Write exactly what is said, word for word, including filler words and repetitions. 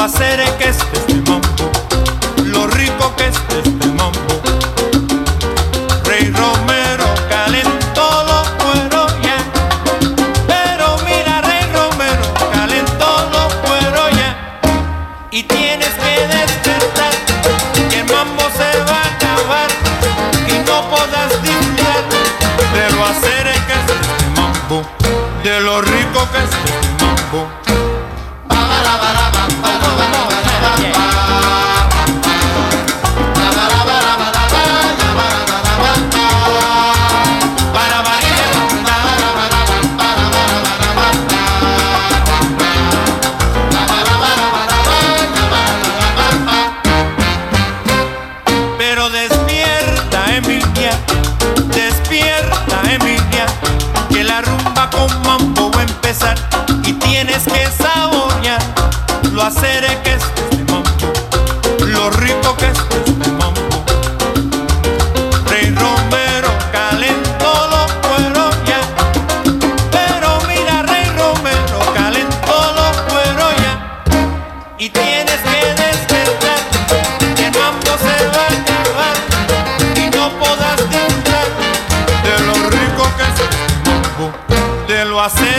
acere que es este mambo, lo rico que es este mambo. Rey Romero calentó los cueros ya, pero mira, Rey Romero calentó los cueros ya. Y tienes que despertar, que el mambo se va a acabar y no podrás disfrutar de lo acere que es este mambo, de lo rico que es este mambo. Pero despierta, Emilia, despierta, Emilia, que la rumba con mambo va a empezar y tienes que saborear lo acere que es este mambo, lo rico que es este mambo. Rey Romero calentó los cueros ya, pero mira, Rey Romero calentó los cueros ya. Y tienes que despertar, que el mambo se va a acabar y no podrás disfrutar de lo rico que es este mambo, de lo acere